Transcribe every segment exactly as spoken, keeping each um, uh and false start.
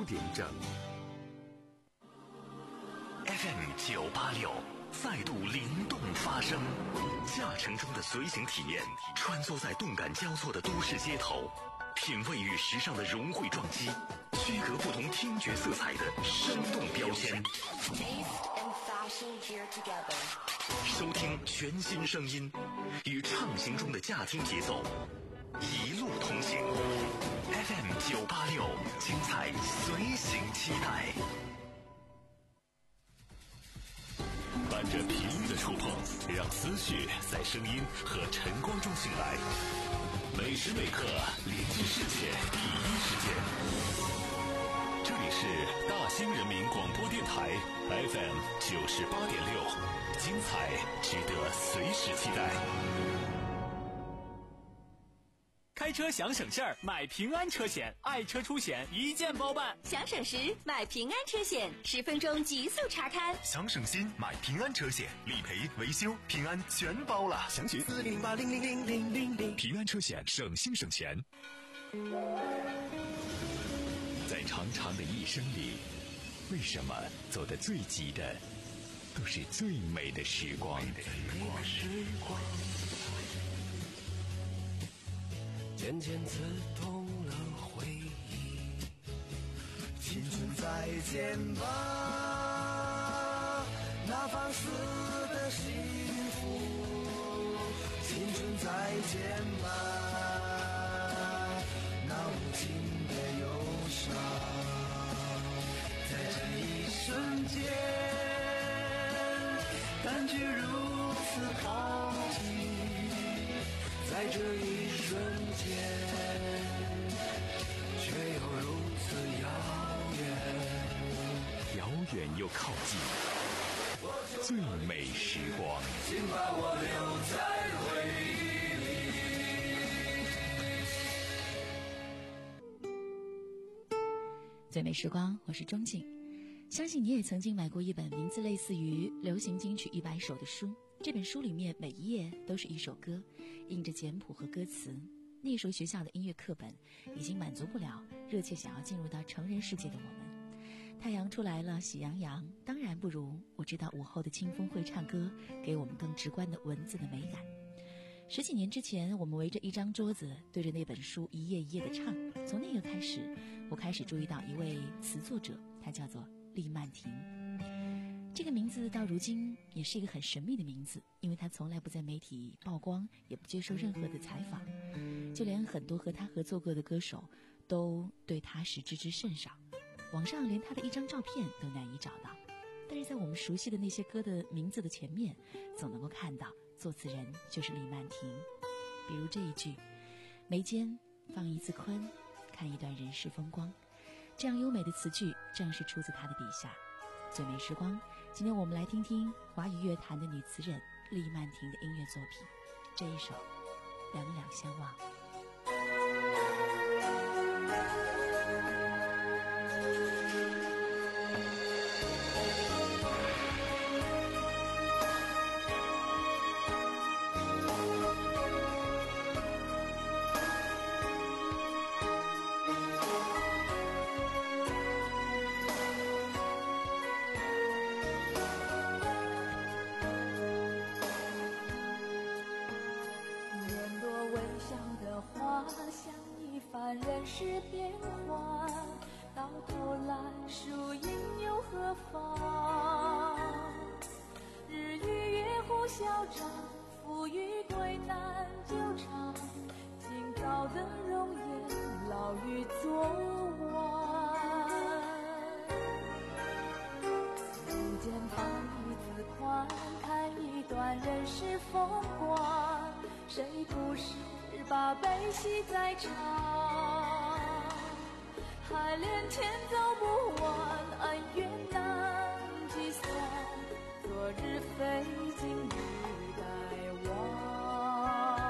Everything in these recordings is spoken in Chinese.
点整。F M 九八六再度灵动发声，驾乘中的随行体验，穿梭在动感交错的都市街头，品味与时尚的融汇撞击，区隔不同听觉色彩的生动标签。收听全新声音，与畅行中的驾听节奏，一路同行。F M 九八六，精彩随行期待。伴着频率的触碰，让思绪在声音和晨光中醒来。每时每刻连接世界第一时间。这里是大兴人民广播电台 F M 九十八点六，精彩值得随时期待。 开车想省事儿，买平安车险，爱车出险一键包办。 想省时买平安车险，十分钟极速查看。 想省心买平安车险，理赔维修平安全包了。详询四零八零零零零零零。平安车险，省心省钱。在长长的一生里，为什么走得最急的都是最美的时光？ 渐渐刺痛了回忆，青春再见吧，那放肆的幸福，青春再见吧，那无尽的忧伤，在这一瞬间感觉如此靠近，在这一瞬间却又如此遥远， 遥远又靠近，最美时光， 请把我留在回忆里。 最美时光，我是钟静。相信你也曾经买过一本名字类似于《流行金曲一百首》的书，这本书里面每一页都是一首歌，印着简谱和歌词。那时候学校的音乐课本已经满足不了热切想要进入到成人世界的我们。太阳出来了，喜洋洋，当然不如我知道午后的清风会唱歌给我们更直观的文字的美感。十几年之前，我们围着一张桌子，对着那本书一页一页的唱。从那个开始，我开始注意到一位词作者，他叫做厉曼婷。这个名字到如今也是一个很神秘的名字，因为他从来不在媒体曝光，也不接受任何的采访，就连很多和他合作过的歌手都对他是知之甚少，网上连他的一张照片都难以找到。但是在我们熟悉的那些歌的名字的前面，总能够看到作词人就是厉曼婷。比如这一句，眉间放一字宽，看一段人世风光，这样优美的词句正是出自他的笔下。最美时光，今天我们来听听华语乐坛的女词人厉曼婷的音乐作品，这一首两两相望。 人世变幻，到头来输赢又何妨？日与月互消长，富与贵难久长。今朝的容颜，老于昨晚。眉间放一字宽，看一段人世风光。谁不是把悲喜在尝？海连天走不完，恩怨难计算。昨日非，今日待忘。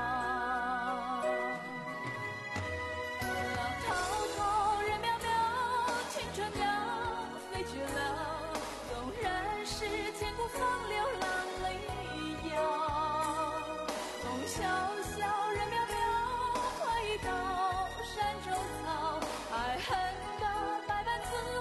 浪滔滔，人渺渺，青春鸟飞去了。纵然是千古风流浪里摇，风萧萧，人渺渺，回到山中草。爱恨的百般滋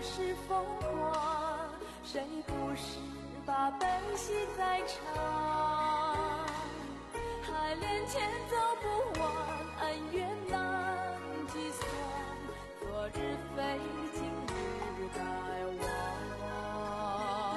是疯狂，谁不是把悲喜在尝？爱恋牵走不完，恩怨难计算，昨日非今日该忘。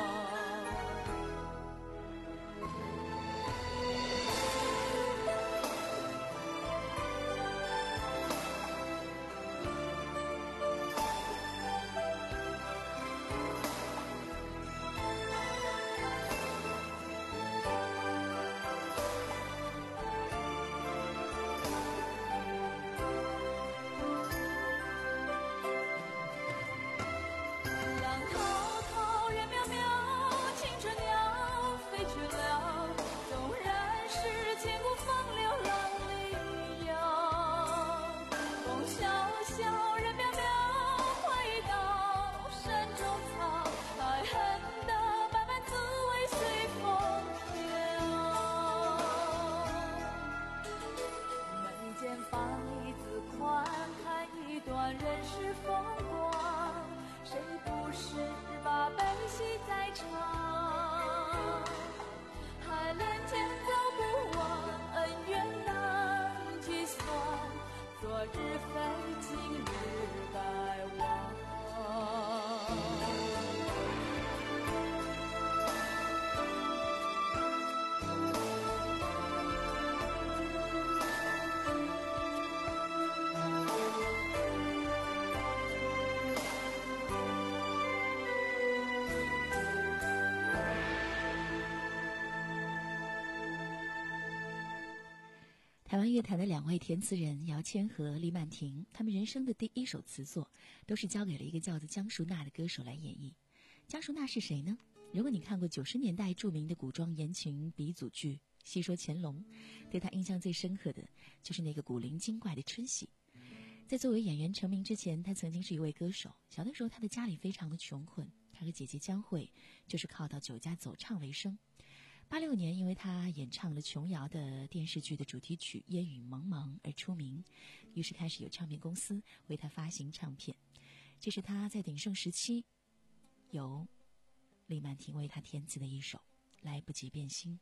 人世风光，谁不是把悲喜在尝？爱恋牵走不完，恩怨难计算，昨日非今日该忘。 台湾乐坛的两位填词人姚谦和李满婷，他们人生的第一首词作都是交给了一个叫做江淑娜的歌手来演绎。江淑娜是谁呢？如果你看过九十年代著名的古装言情鼻祖剧《戏说乾隆》，对她印象最深刻的就是那个古灵精怪的春喜。在作为演员成名之前，她曾经是一位歌手。小的时候，她的家里非常的穷困，她和姐姐江慧就是靠到酒家走唱为生。八六年，因为他演唱了琼瑶的电视剧的主题曲《烟雨蒙蒙》而出名，于是开始有唱片公司为他发行唱片。这是他在鼎盛时期由李满婷为他填词的一首《来不及变心》。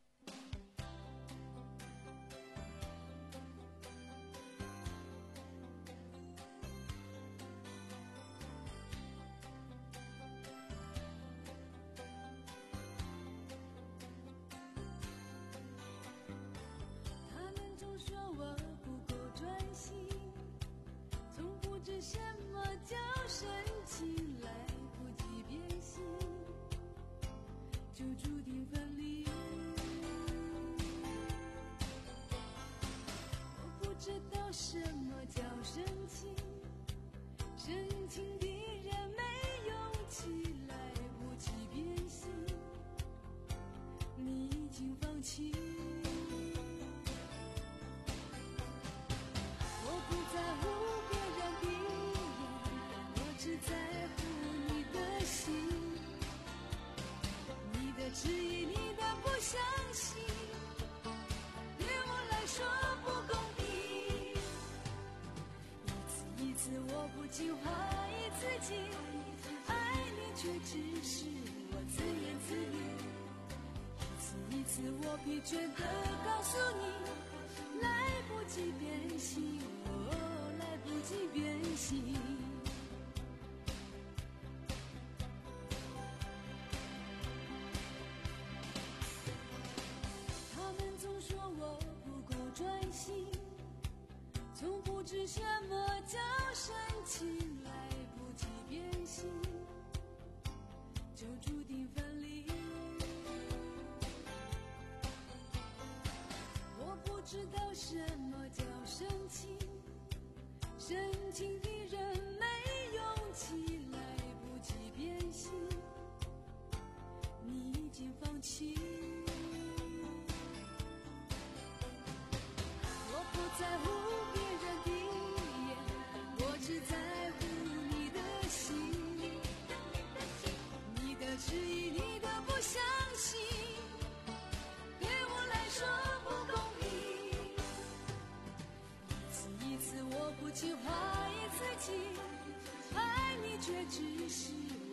情话一次情，爱你却只是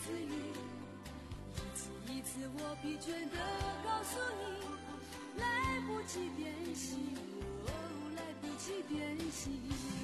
自语，一次一次我疲倦地告诉你，来不及变心，哦，来不及变心。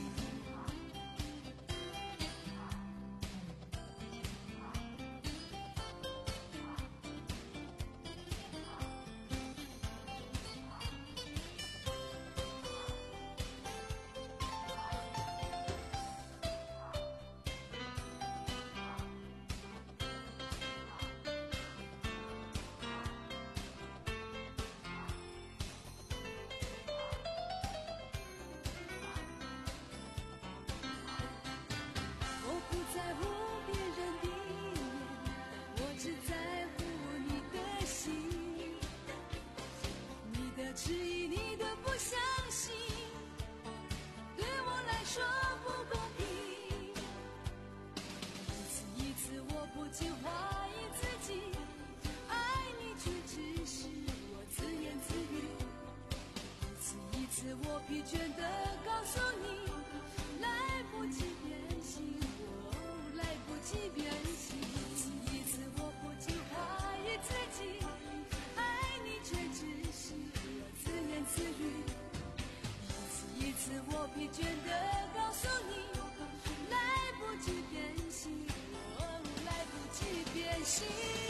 我疲倦地告诉你，来不及变心，哦，来不及变心。一次我不禁怀疑自己，爱你却只是我自言自语。一次一次我疲倦地告诉你，来不及变心，哦，来不及变心。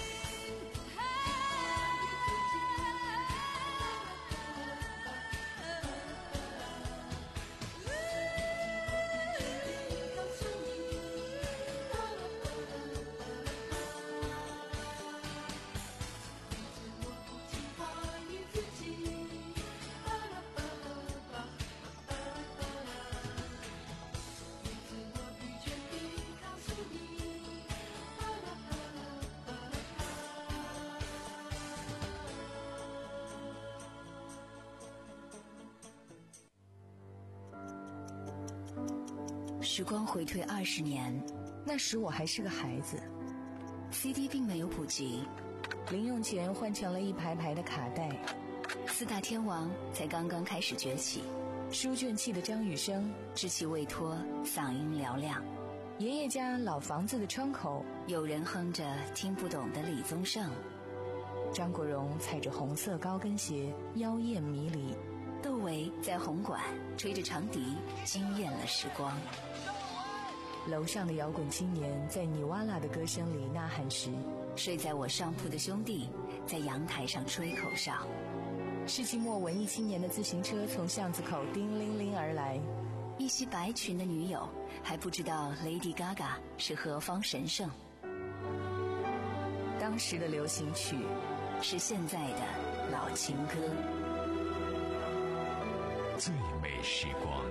时光回退二十年， 那时我还是个孩子 C D 并没有普及， 零用钱换成了一排排的卡带， 四大天王才刚刚开始崛起， 书卷气的张雨生稚气未脱，嗓音嘹亮， 爷爷家老房子的窗口有人哼着听不懂的李宗盛， 张国荣踩着红色高跟鞋妖艳迷离， 窦唯在红馆吹着长笛惊艳了时光， 楼上的摇滚青年在尼瓦拉的歌声里呐喊时， 睡在我上铺的兄弟在阳台上吹口哨， 世纪末文艺青年的自行车从巷子口叮铃铃而来， 一袭白裙的女友还不知道 Lady Gaga 是何方神圣， 当时的流行曲是现在的老情歌， 最美时光。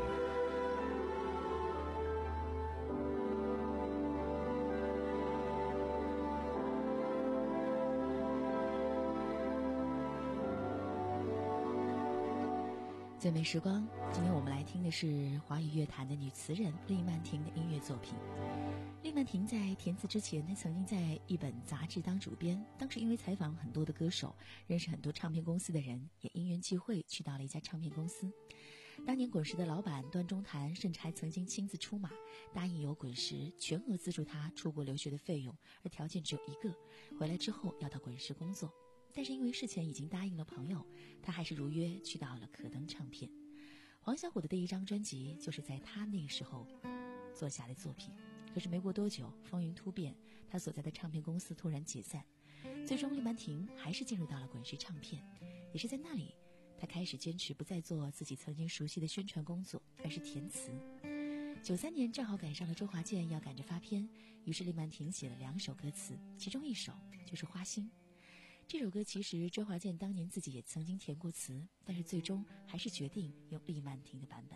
最美时光，今天我们来听的是华语乐坛的女词人厉曼婷的音乐作品。厉曼婷在填词之前，她曾经在一本杂志当主编，当时因为采访很多的歌手，认识很多唱片公司的人，也因缘际会去到了一家唱片公司。当年滚石的老板段中谈甚至还曾经亲自出马，答应由滚石全额资助他出国留学的费用，而条件只有一个，回来之后要到滚石工作。但是因为事前已经答应了朋友，他还是如约去到了可登唱片。黄小琥的第一张专辑就是在他那个时候做下的作品。可是没过多久，风云突变，他所在的唱片公司突然解散，最终厉曼婷还是进入到了滚石唱片。也是在那里，他开始坚持不再做自己曾经熟悉的宣传工作，而是填词。九三年正好赶上了周华健要赶着发片，于是厉曼婷写了两首歌词，其中一首就是《花心》。这首歌其实周华健当年自己也曾经填过词，但是最终还是决定用厉曼婷的版本。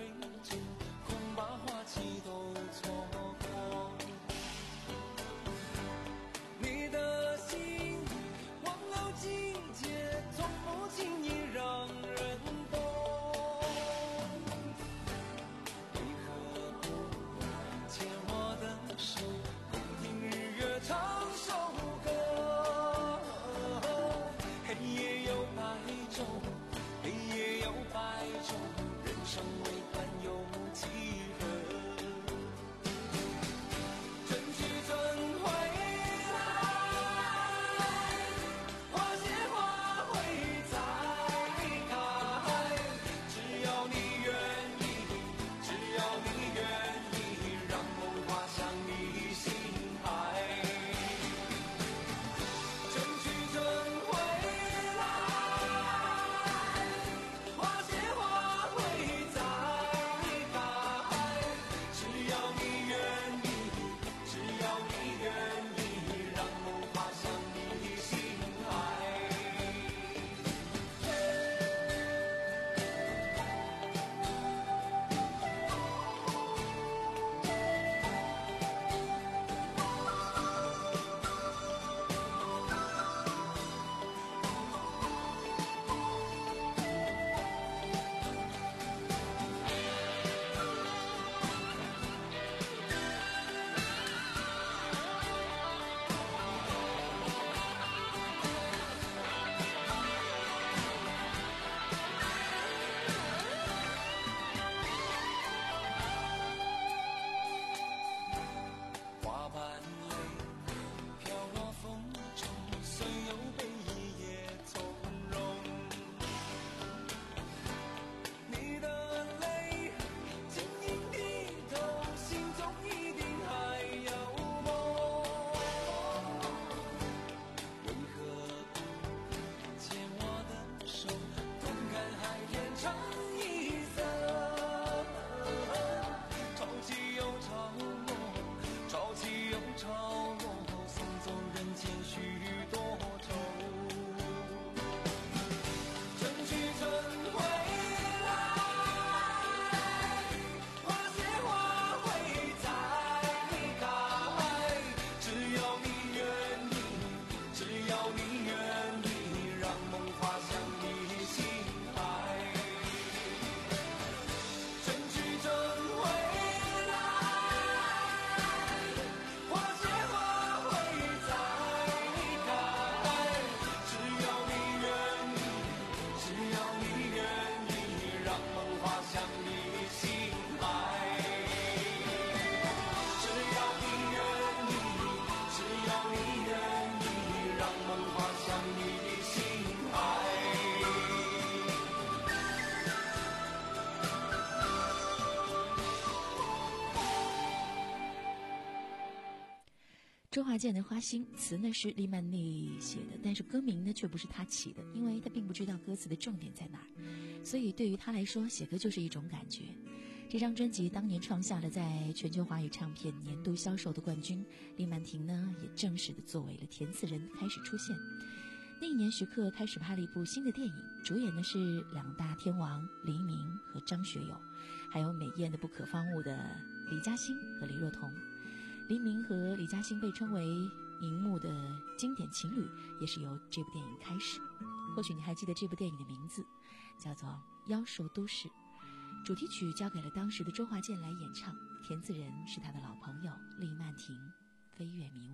都错过， 周华健的《花心》词呢是黎曼丽写的，但是歌名呢却不是他起的，因为他并不知道歌词的重点在哪儿，所以对于他来说，写歌就是一种感觉。这张专辑当年创下了在全球华语唱片年度销售的冠军，李曼婷呢也正式的作为了填词人开始出现。那一年徐克开始拍了一部新的电影，主演的是两大天王黎明和张学友，还有美艳的不可方物的李嘉欣和李若彤。黎明和李嘉欣被称为荧幕的经典情侣，也是由这部电影开始。或许你还记得这部电影的名字，叫做《妖兽都市》。主题曲交给了当时的周华健来演唱，填词人是他的老朋友李曼婷，《飞跃迷雾》。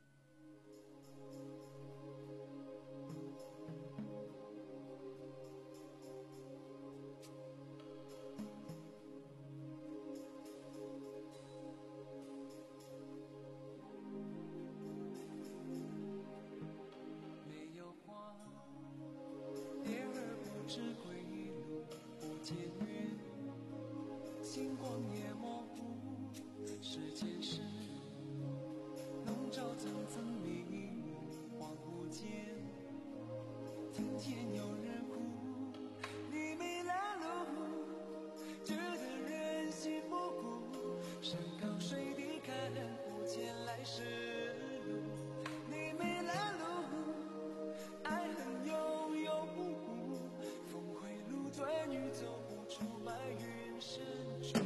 星光也模糊，时间是笼罩层层迷雾，恍惚间听见有人哭，你没来路，觉得人心不古，山高水低看不见来时路，你没来路，爱恨悠悠不顾，峰回路转与走不出白云深处，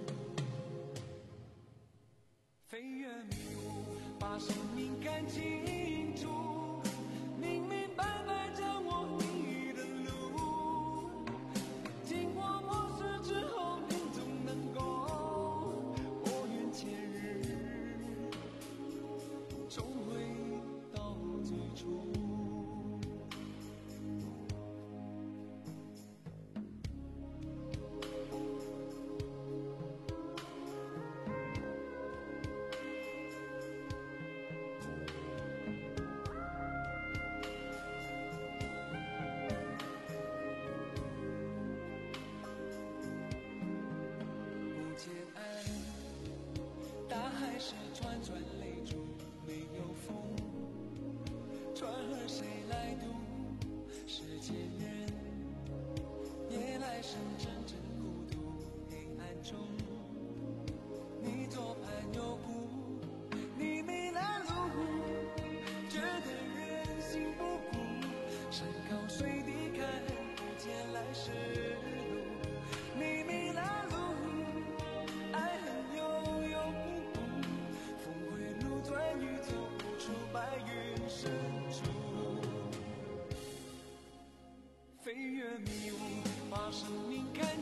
飞跃迷雾，把生命看清楚，明明白白掌握你的路，经过磨蚀之后，你总能够拨云见日，重回到最初。是串串泪珠，没有风，船儿谁来渡？世间人，夜来深沉沉孤独，黑暗中，你左盼右顾，你没来路，觉得人心不古，山高水低看不见来时路，你没来路，爱恨悠悠不顾，峰回路转与走不出白云深处，飞跃迷雾，把生命看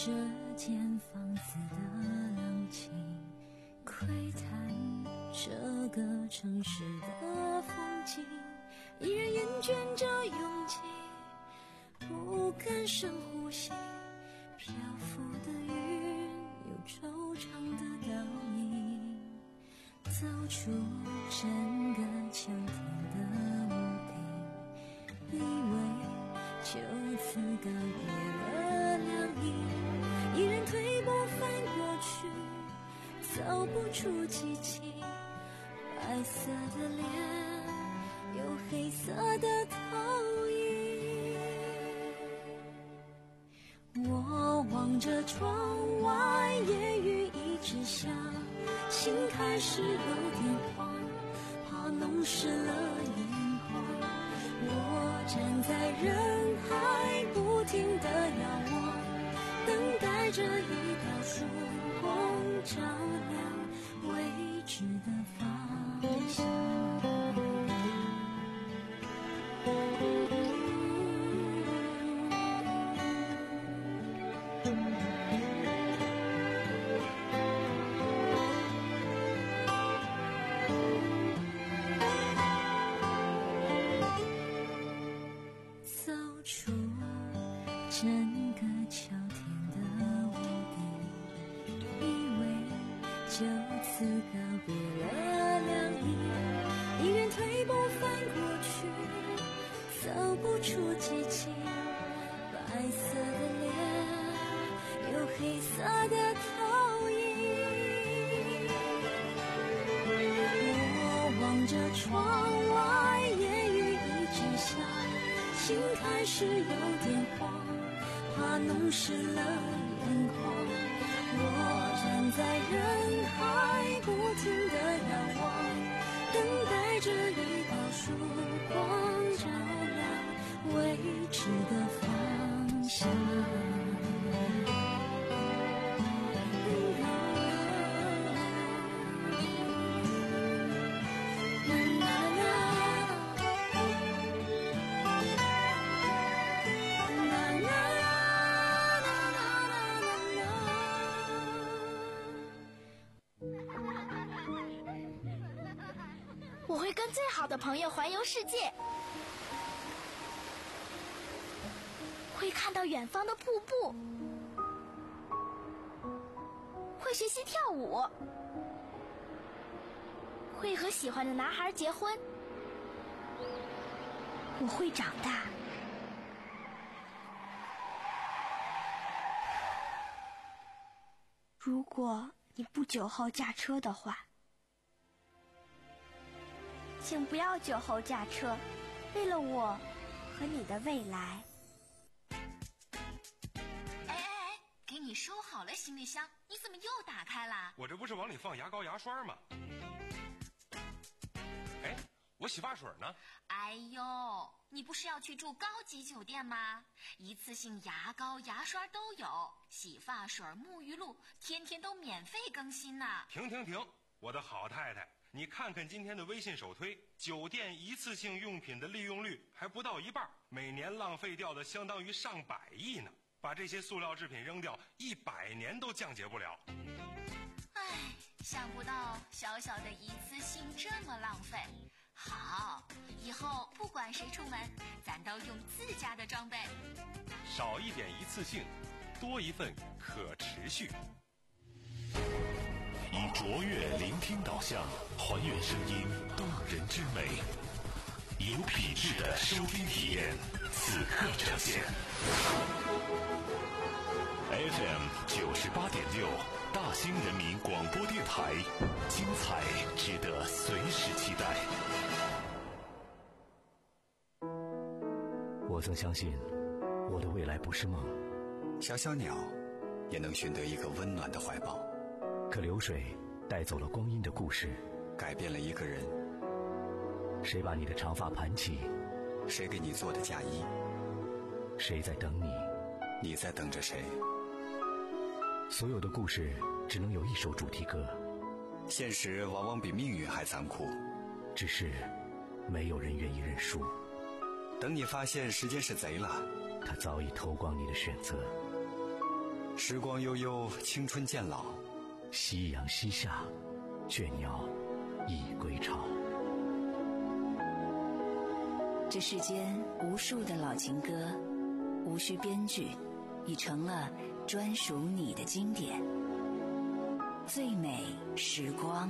这间房子的冷清，窥探这个城市的风景，依然厌倦着拥挤，不敢深呼吸，漂浮的云有惆怅的倒影，走出整个秋天的屋顶，以为就此告别了凉意，依然退步翻过去，走不出激情，白色的脸有黑色的投影。我望着窗外，夜雨一直下，心开始有点慌，怕弄湿了眼眶。我站在人海，不停地遥望，等待着一道曙光照亮未知的方向。走出整个秋天的屋顶，以为就此告别了凉意，依然退步翻过去，走不出激情，白色的脸有黑色的投影。我望着窗外，夜雨一直下，心开始有点慌，怕弄湿了眼眶。我站在人海，不停地遥望，等待着一道曙光照亮未知的方向。 我会跟最好的朋友环游世界，会看到远方的瀑布，会学习跳舞，会和喜欢的男孩结婚。我会长大。如果你不酒后驾车的话，请不要酒后驾车，为了我和你的未来。 哎哎哎，给你收好了行李箱，你怎么又打开了？ 我这不是往里放牙膏牙刷吗？哎，我洗发水呢？ 哎呦，你不是要去住高级酒店吗？一次性牙膏牙刷都有，洗发水沐浴露天天都免费更新呢。 停停停，我的好太太，你看看今天的微信首推，酒店一次性用品的利用率还不到一半，每年浪费掉的相当于上百亿呢。把这些塑料制品扔掉，一百年都降解不了。 唉，想不到小小的一次性这么浪费。好，以后不管谁出门，咱都用自家的装备。 少一点一次性，多一份可持续。 以卓越聆听导向，还原声音动人之美，有品质的收听体验，此刻呈现。F M 九十八点六，大兴人民广播电台，精彩值得随时期待。 我曾相信，我的未来不是梦。 小小鸟也能寻得一个温暖的怀抱。 可流水带走了光阴的故事， 改变了一个人。 谁把你的长发盘起？ 谁给你做的嫁衣？ 谁在等你？ 你在等着谁？ 所有的故事只能有一首主题歌。 现实往往比命运还残酷， 只是没有人愿意认输。 等你发现时间是贼了， 他早已偷光你的选择。 时光悠悠，青春渐老， 夕阳西下，倦鸟已归巢。 这世间无数的老情歌，无需编剧，已成了专属你的经典。最美时光。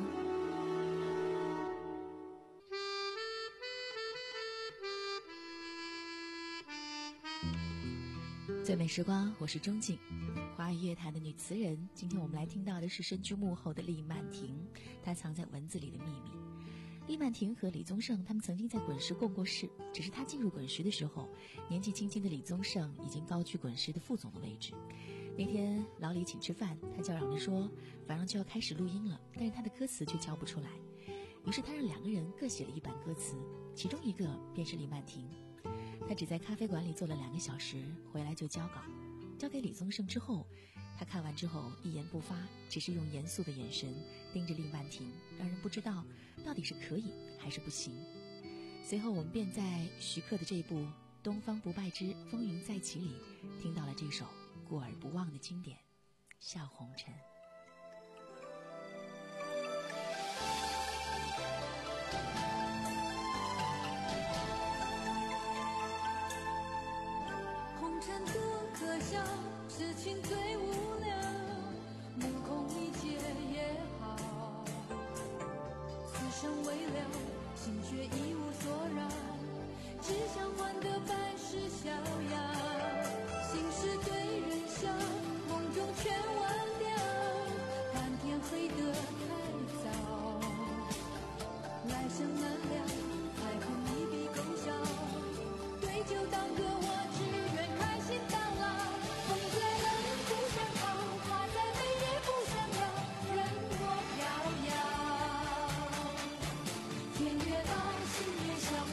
最美时光，我是钟静，华语乐坛的女词人。今天我们来听到的是身居幕后的厉曼婷，她藏在文字里的秘密。厉曼婷和李宗盛他们曾经在滚石共过事，只是他进入滚石的时候，年纪轻轻的李宗盛已经高居滚石的副总的位置。那天老李请吃饭，他叫嚷着说晚上就要开始录音了，但是他的歌词却交不出来。于是他让两个人各写了一版歌词，其中一个便是厉曼婷。他只在咖啡馆里坐了两个小时，回来就交稿。交给李宗盛之后，他看完之后一言不发，只是用严肃的眼神盯着厉曼婷，让人不知道到底是可以还是不行。随后我们便在徐克的这部《东方不败之风云再起》里听到了这首过而不忘的经典《笑红尘》。 红尘多可笑，痴情最无聊，目空一切也好，此生未了，心却一无所扰，只想换得百世逍遥。心事对人笑，梦中全忘掉，看天黑得太早，来生难料，还恨一笔勾销，对酒当歌，我只愿开心到老。风在冷不想逃，花在美也不想要，人多飘摇，天越高，心越小，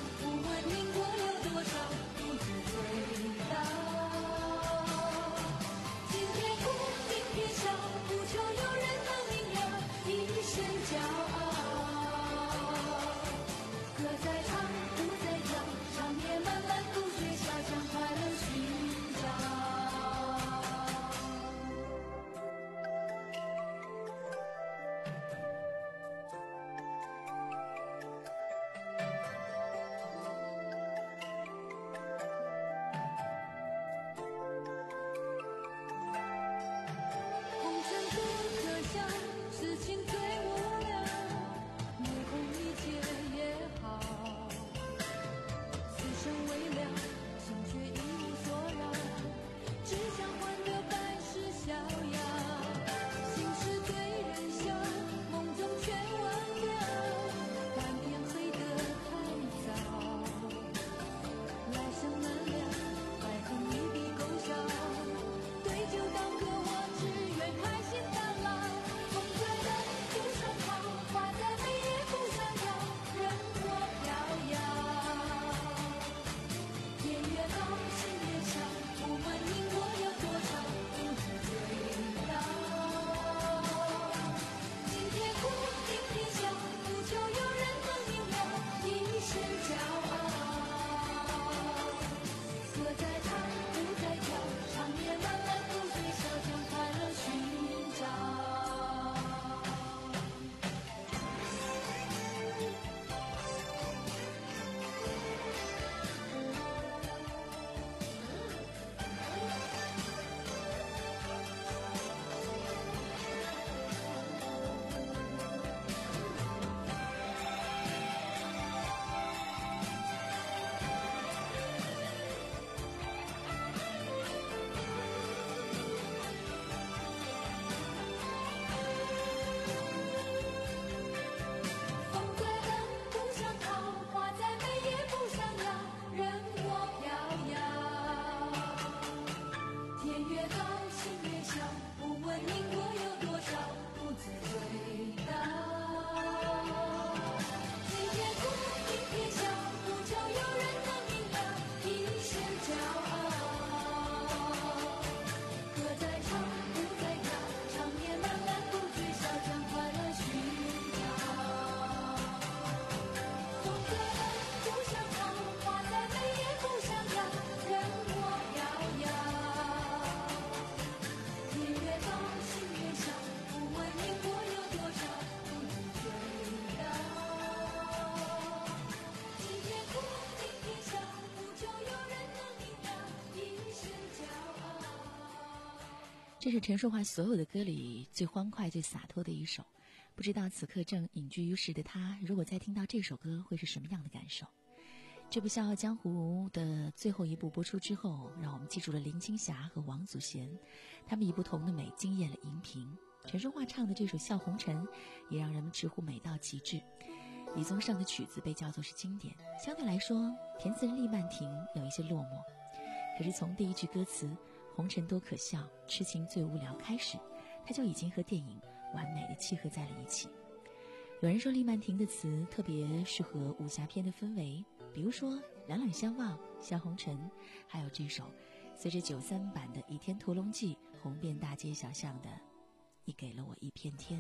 这是陈淑桦所有的歌里最欢快最洒脱的一首，不知道此刻正隐居于世的他，如果再听到这首歌会是什么样的感受。这部《笑傲江湖》的最后一部播出之后，让我们记住了林青霞和王祖贤，他们以不同的美惊艳了荧屏。陈淑桦唱的这首《笑红尘》也让人们直呼美到极致。李宗盛的曲子被叫做是经典，相对来说填词人厉曼婷有一些落寞，可是从第一句歌词红尘多可笑，痴情最无聊开始，他就已经和电影完美的契合在了一起。有人说厉曼婷的词特别适合武侠片的氛围，比如说两两相望、笑红尘，还有这首随着九三版的《倚天屠龙记》红遍大街小巷的你给了我一片天。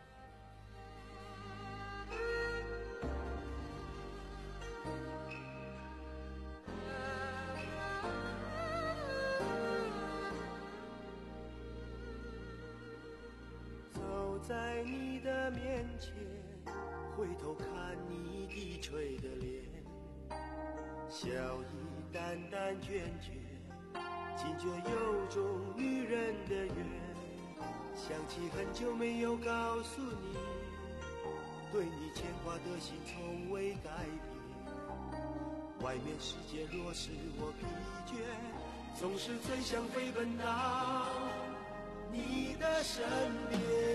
走在你的面前，回头看你低垂的脸，笑意淡淡倦倦，惊觉有种女人的缘。想起很久没有告诉你，对你牵挂的心从未改变。外面世界若使我疲倦，总是最想飞奔到你的身边。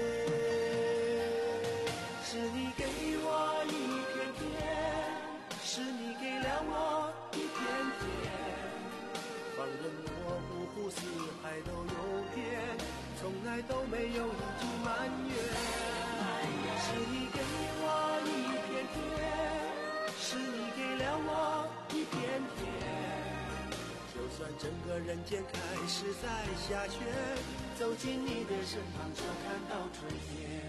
是你给我一片天，是你给了我一片天，放任我五湖四海都游遍，从来都没有一句埋怨。是你给我一片天，是你给了我一片天，就算整个人间开始在下雪，走进你的身旁就看到春天。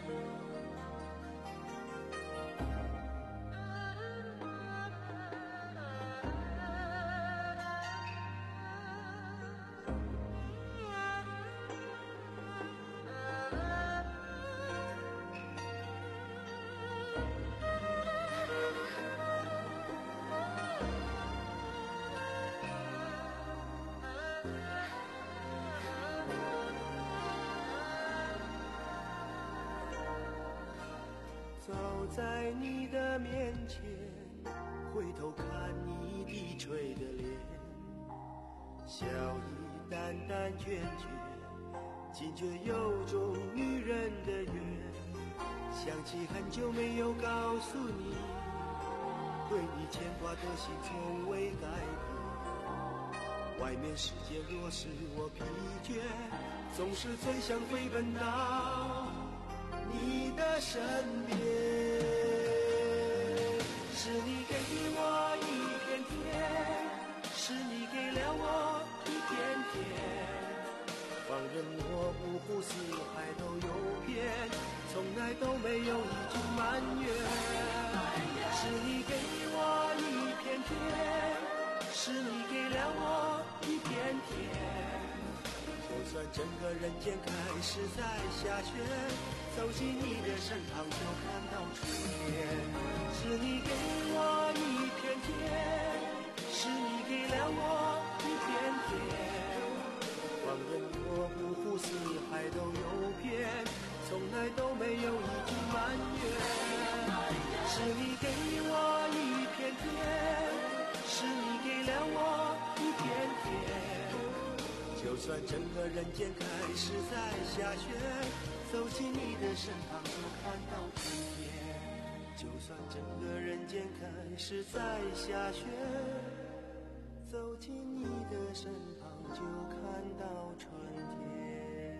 走在你的面前，回头看你低垂的脸，笑意淡淡倦倦，惊觉有种女人的缘。想起很久没有告诉你，对你牵挂的心从未改变。外面世界若使我疲倦，总是最想飞奔到你的身边。是你给我一片天，是你给了我一片天，放任我五湖四海都游遍，从来都没有一句埋怨。是你给我一片天，是你给了我一片天，就算整个人间开始在下雪，走进你的身旁就看到春天。是你给我一片天，是你给了我一片天，放任我五湖四海都游遍，从来都没有一句埋怨。是你给我一片天，是你给了我一片天，就算整个人间开始在下雪，走进你的身旁就看到春天。就算整个人间开始在下雪，走进你的身旁就看到春天。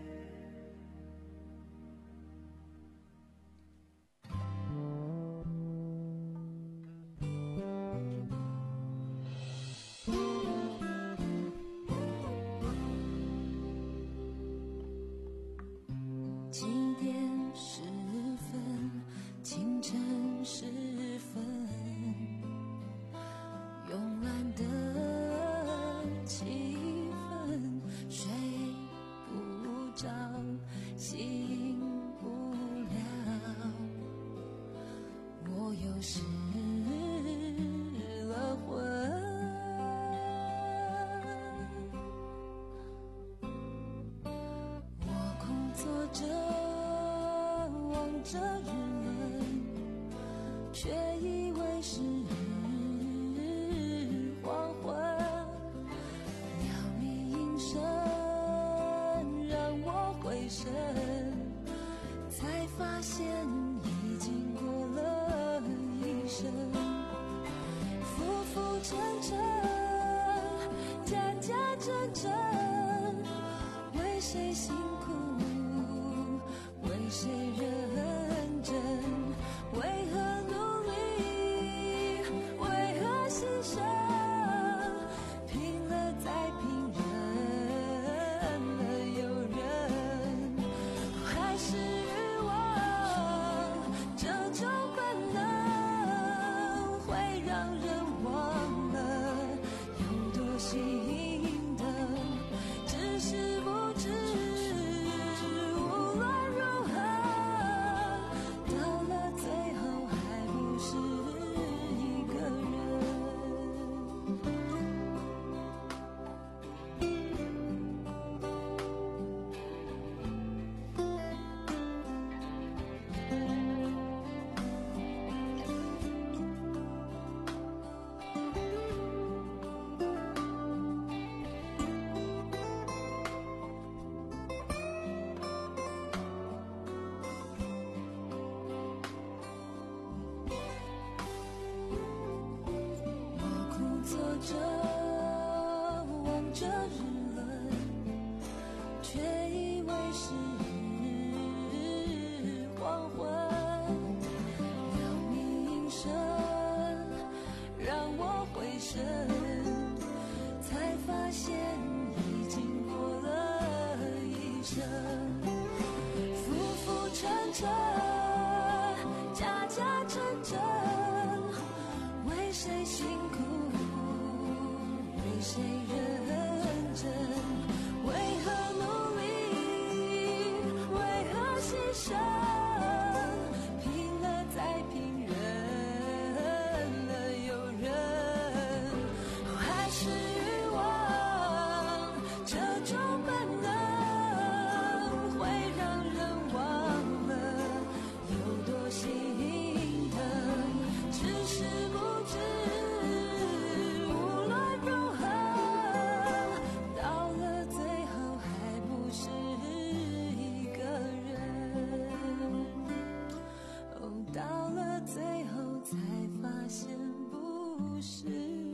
几点十分，清晨时分，慵懒的气氛，谁着日轮，却以为是黄昏。鸟鸣音声让我回神，才发现已经过了一生。浮浮沉沉，假假真真，为谁辛苦，为谁认真，为何努力，为何牺牲，拼了再拼，忍了又忍，还是欲望这种本能会让人忘了有多心疼，只是不知无论如何，到了最后还不是一个人。我枯坐着，望着日轮，却以为是黄昏。鸟鸣音声让我回神，才发现已经过了一生。浮浮沉沉，假假真真，为谁辛苦，为谁认真，为何努力，为何牺牲，拼了再拼，忍了又忍，还是欲望这种本能会让人忘了有多心疼，只是不知无论如何，到了最后还不是一个人。哦，到了最后才发现不是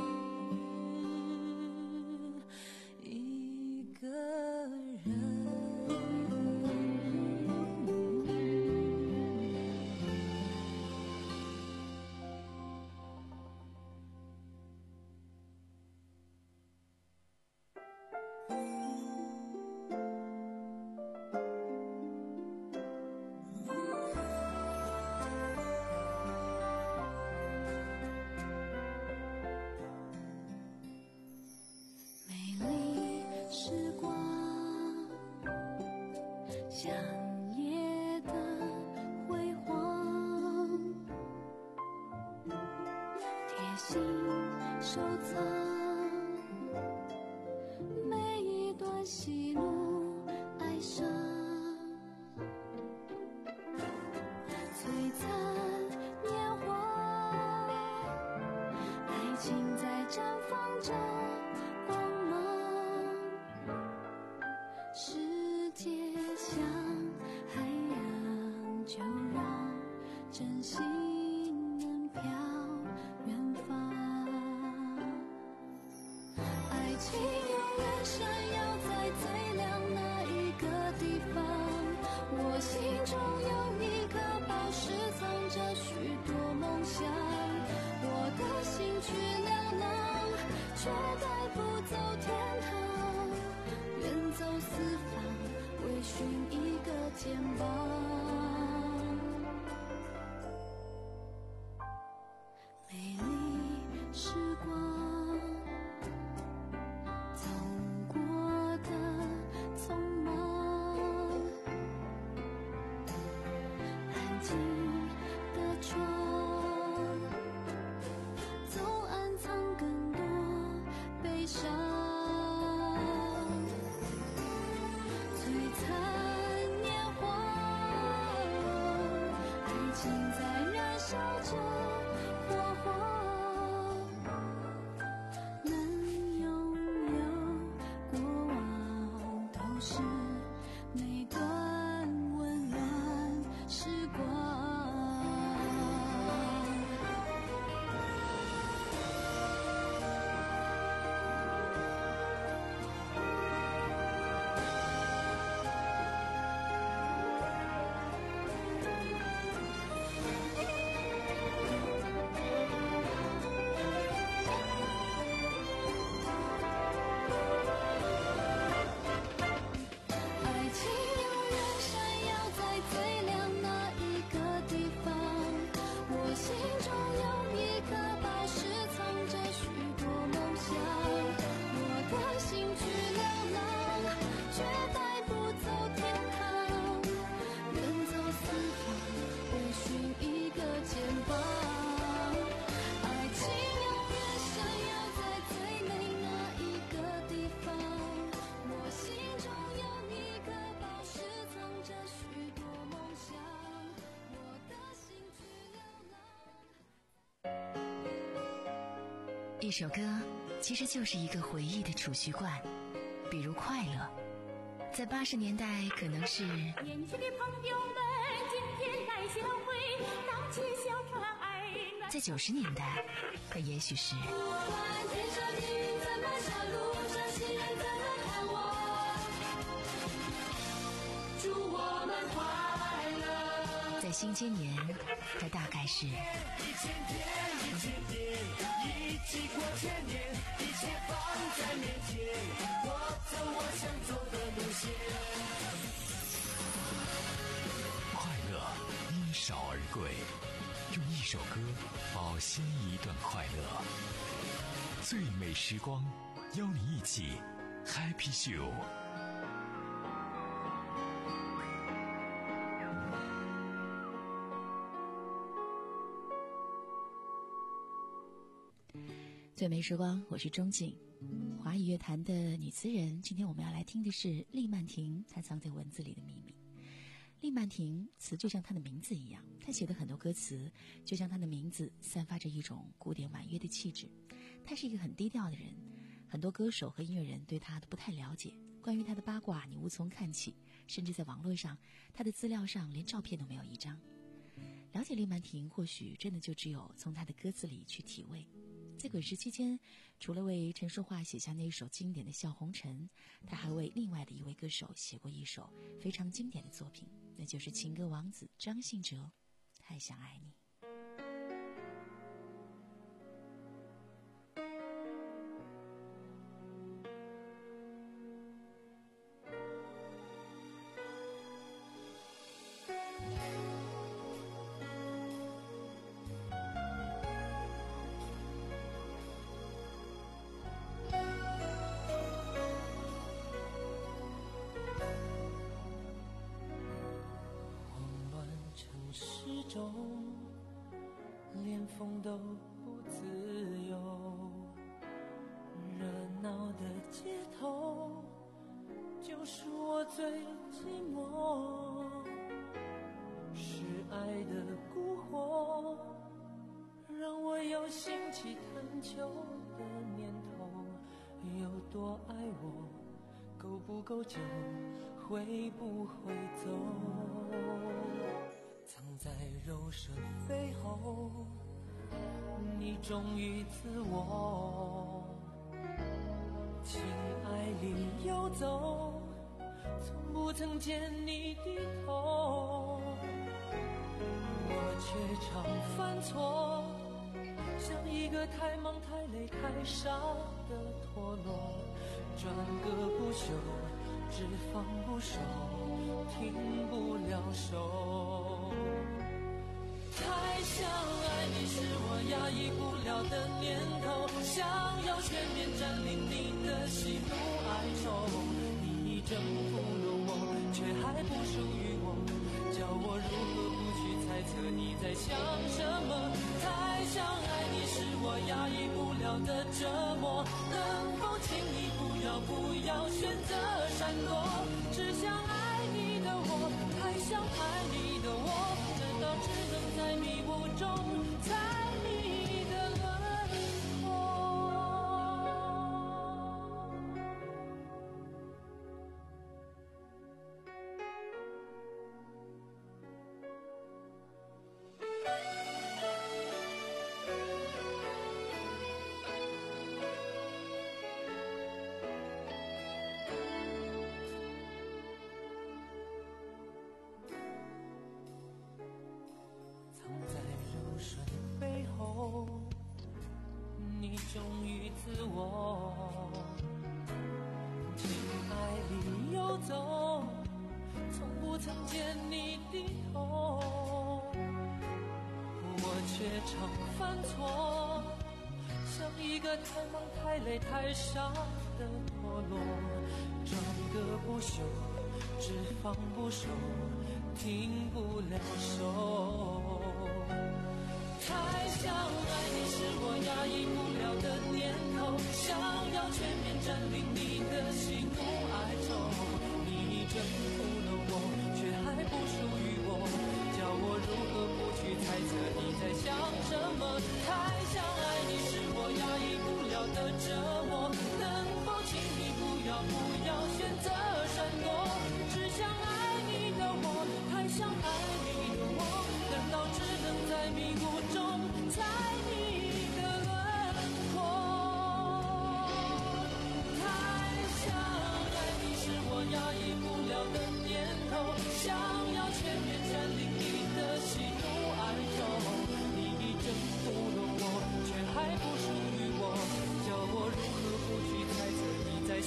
一个人。美丽时光，像夜的辉煌，贴心收藏每一段喜怒哀伤，璀璨年华，爱情在绽放着光芒，世界像海洋，就让真心能飘远方。爱情永远闪耀在最亮那一个地方，我心中有一颗宝石，藏着许多梦想，我的心去流浪，却带不走天堂，远走四方，为寻一个肩膀。美丽时光，走过的匆忙，安静的窗，总暗藏更多悲伤。璀璨年华， 一首歌其实就是一个回忆的储蓄罐，比如快乐，在八十年代可能是年轻的朋友们今天来相会，荡起小船爱暖。 在九十年代可也许是祝我们快乐。 在新千年它大概是一千天一千年，一起过千年，一切放在面前，我走我想走的路线。 快乐因少而贵，用一首歌保鲜一段快乐。最美时光，邀你一起 Happy Show。 最美时光，我是钟景。华语乐坛的女词人，今天我们要来听的是厉曼婷，她藏在文字里的秘密。厉曼婷词就像她的名字一样，她写的很多歌词就像她的名字，散发着一种古典婉约的气质。她是一个很低调的人，很多歌手和音乐人对她都不太了解，关于她的八卦你无从看起，甚至在网络上她的资料上连照片都没有一张。了解厉曼婷，或许真的就只有从她的歌词里去体味。在滚石期间，除了为陈淑桦写下那一首经典的《笑红尘》，他还为另外的一位歌手写过一首非常经典的作品，那就是情歌王子张信哲《太想爱你》。 连风都不自由，热闹的街头就是我最寂寞，是爱的蛊惑让我有兴起探求的念头，有多爱我，够不够久，会不会走，藏在柔顺背后，你忠于自我，情爱里游走，从不曾见你低头，我却常犯错，像一个太忙太累太傻的陀螺，转个不休，只放不收，停不了手。太想爱你是我压抑不了的念头，想要全面占领你的喜怒哀愁，你征服了我，却还不属于我，叫我如何不去猜测你在想什么。太想爱你是我压抑不了的折磨，能否请你不要不要选择闪躲，只想爱你的我，太想爱你的我，直到只能在迷雾中猜你的轮廓。你忠于自我，情爱里游走，从不曾见你低头，我却常犯错，像一个太忙太累太傻的陀螺，转个不休，只放不收，停不了手。太想爱你是我压抑不了的念头，想要全面占领你的喜怒哀愁，你征服了我，却还不属于我，叫我如何不去猜测你在想什么。太想爱你是我压抑不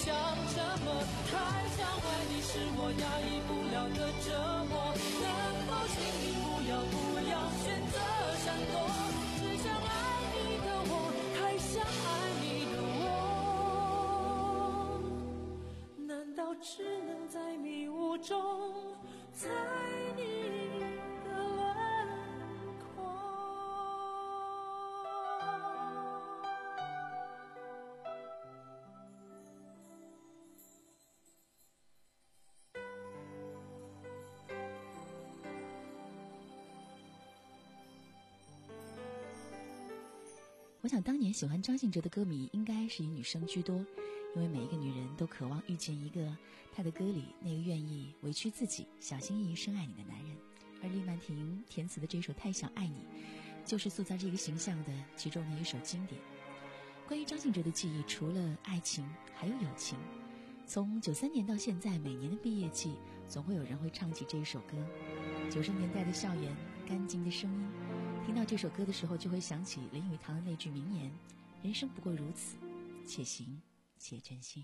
想什么？太想爱你是我压抑不了的折磨，能否请你不要不要选择闪躲？只想爱你的我，太想爱你的我，难道只能在迷雾中猜你的轮廓？ 我想当年喜欢张信哲的歌迷应该是以女生居多，因为每一个女人都渴望遇见一个他的歌里那个愿意委屈自己小心翼翼深爱你的男人。而李曼婷填词的这首《太想爱你》就是塑造这个形象的其中的一首经典。关于张信哲的记忆，除了爱情还有友情。从九三年到现在，每年的毕业季总会有人会唱起这一首歌。九十年代的校园，干净的声音，听到这首歌的时候就会想起林语堂的那句名言：人生不过如此，且行且珍惜。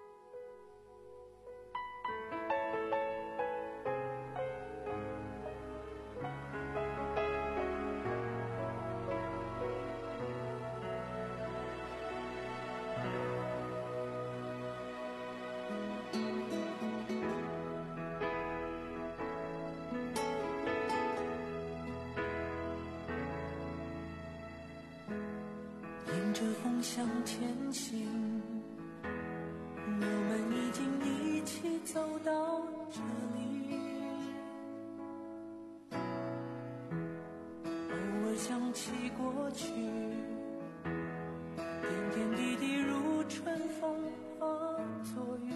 迎着风向前行，我们已经一起走到这里。偶尔想起过去，点点滴滴如春风化作雨，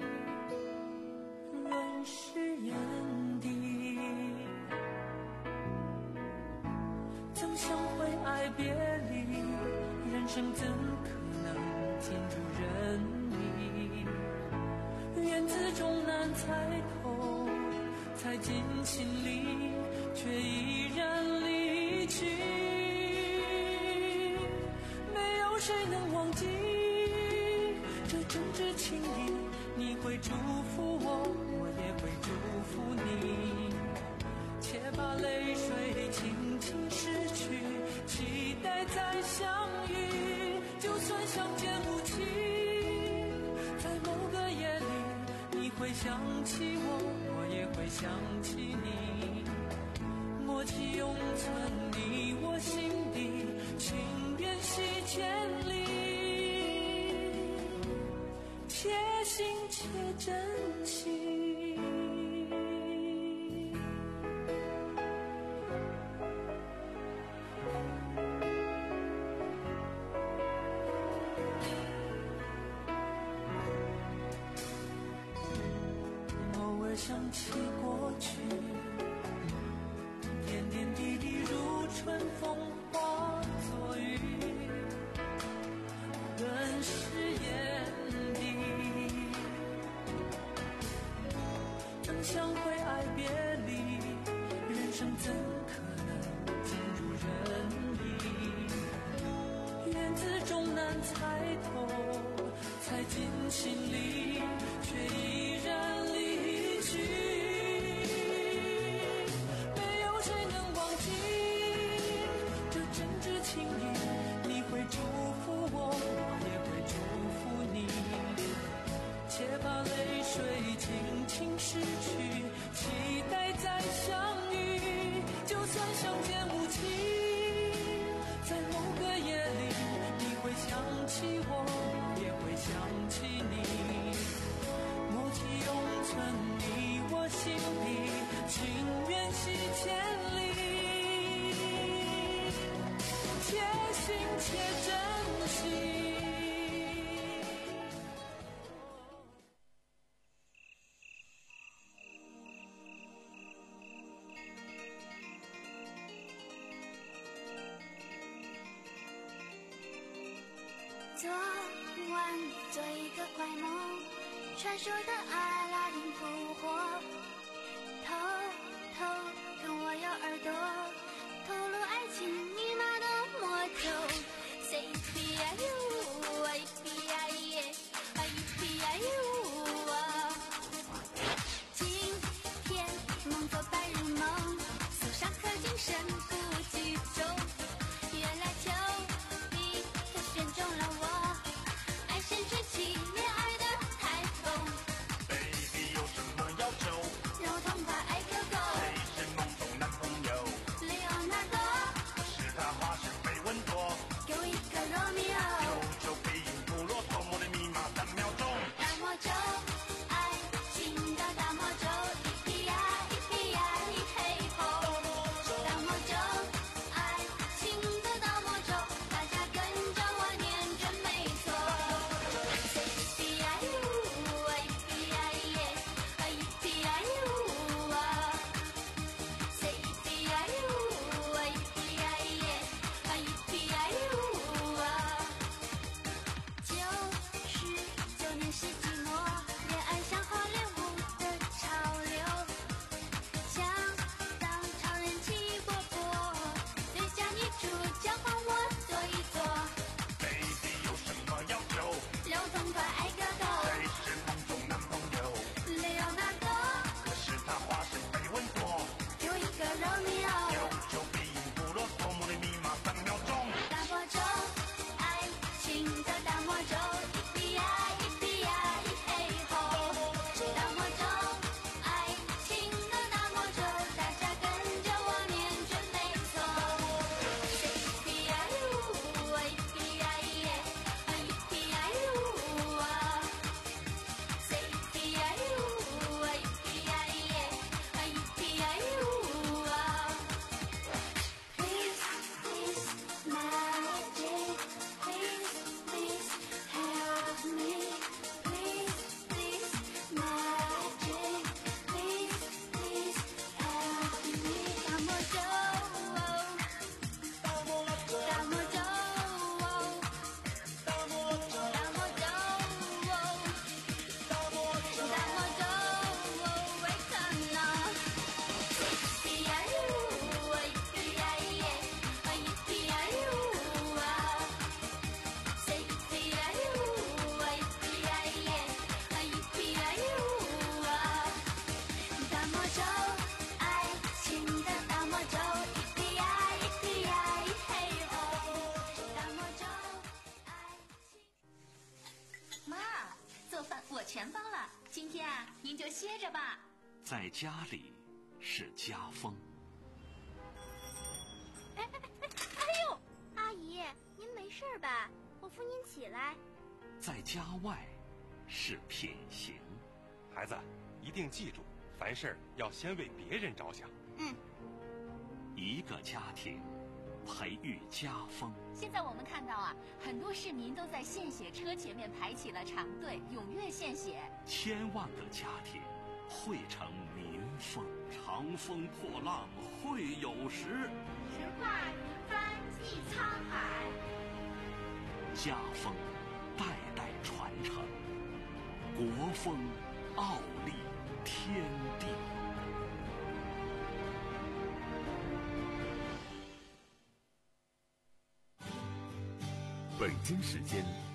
润湿眼底。曾相会爱别离，人生怎可能尽如人意？缘字终难猜透，猜进心里，却依然离去。没有谁能忘记这真挚情谊，你会祝福我，我也会祝福你。且把泪水轻轻拭去，期待再相遇。就算相见无期，在某个夜里，你会想起我，我也会想起你。默契永存你我心底，情缘系千里，且行且珍惜。想起过去，点点滴滴如春风化作雨，润湿眼底。曾相会爱别离，人生怎可能尽如人意？缘字终难猜透，猜进心里，却依然离去。没有谁能忘记这真挚情谊，你会祝福我，我也会祝福你。且把泪水轻轻拭去，期待再相遇。就算相见无期，在某个夜里，你会想起我，我也会想起你。默契永存你我心底，情缘系千里，且行且珍惜。 昨晚做一个怪梦，传说的阿拉丁复活，偷偷跟我咬耳朵，透露爱情密码的魔咒。Say P I U I P I E I P I 钱包了，今天啊，您就歇着吧。 在家里是家风。 哎哎哎哎呦，阿姨，您没事吧？我扶您起来。 在家外是品行。 孩子，一定记住，凡事要先为别人着想。 嗯。 一个家庭培育家风。 现在我们看到啊，很多市民都在献血车前面排起了长队，踊跃献血。 千万个家庭汇成民风，长风破浪会有时， 直挂云帆济沧海。 家风代代传承，国风傲立天地。 北京时间